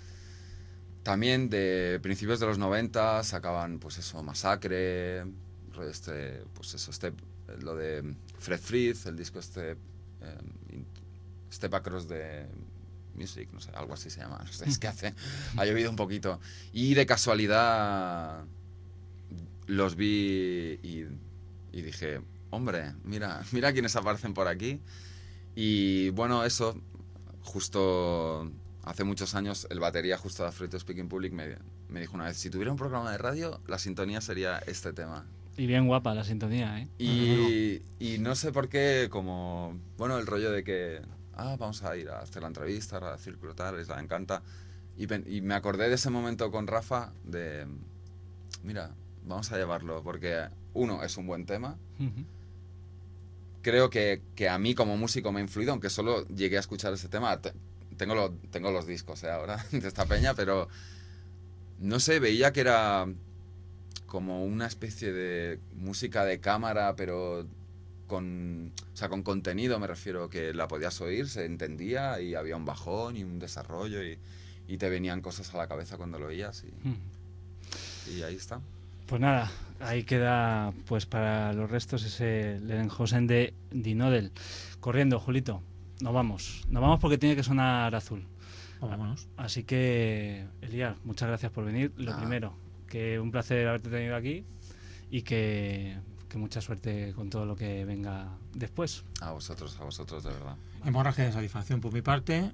También de principios de los noventa sacaban, pues eso, Masacre, este, pues eso, este, lo de Fred Frith, el disco este, eh, Step Across the Music, no sé, algo así se llama, no sé, es que hace, ha llovido un poquito. Y de casualidad los vi y, y dije, hombre, mira, mira quiénes aparecen por aquí. Y bueno, eso, justo hace muchos años, el batería justo de Afraid to Speak in Public me, me dijo una vez, si tuviera un programa de radio, la sintonía sería este tema. Y bien guapa la sintonía, ¿eh? Y, y no sé por qué, como, bueno, el rollo de que, ah, vamos a ir a hacer la entrevista, a Círculo tal, les la encanta. Y, y me acordé de ese momento con Rafa de, mira, vamos a llevarlo, porque uno, es un buen tema. Uh-huh. Creo que, que a mí como músico me ha influido, aunque solo llegué a escuchar ese tema. Te, tengo, lo, tengo los discos eh, ahora de esta peña, pero no sé, veía que era como una especie de música de cámara, pero con, o sea, con contenido, me refiero, que la podías oír, se entendía y había un bajón y un desarrollo y, y te venían cosas a la cabeza cuando lo oías y, uh-huh. y ahí está. Pues nada, ahí queda pues para los restos ese Lenhosen de Dinodel. Corriendo, Julito, nos vamos. Nos vamos porque tiene que sonar Azul. Oh, vámonos. Así que, Elías, muchas gracias por venir. Lo ah. primero, que un placer haberte tenido aquí y que, que mucha suerte con todo lo que venga después. A vosotros, a vosotros, de verdad. Hemorragia de satisfacción por mi parte.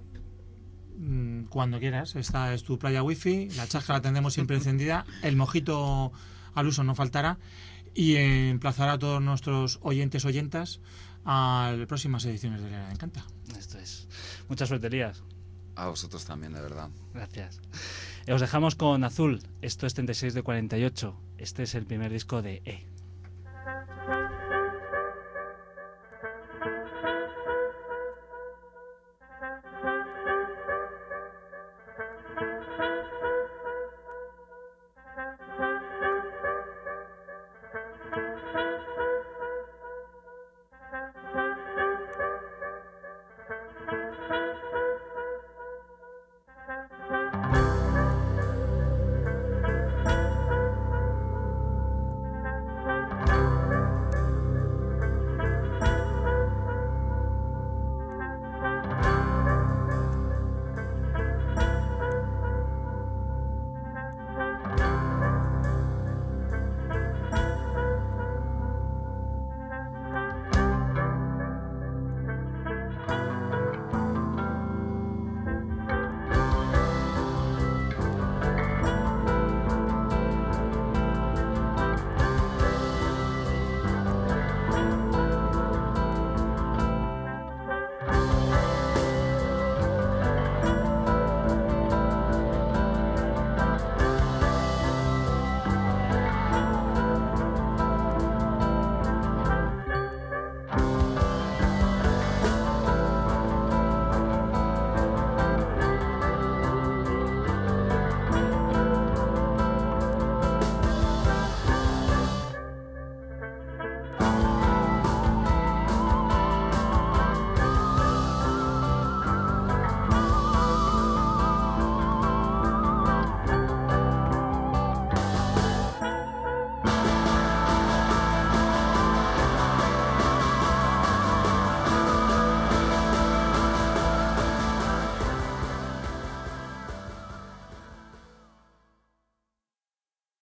Cuando quieras, esta es tu playa wifi, la chasca la tendremos siempre encendida, el mojito al uso no faltará y emplazar a todos nuestros oyentes oyentas a las próximas ediciones de La Isla Encanta. Esto es. Mucha suerte, Elías. A vosotros también, de verdad. Gracias. Os dejamos con Azul. Esto es treinta y seis de cuarenta y ocho. Este es el primer disco de E.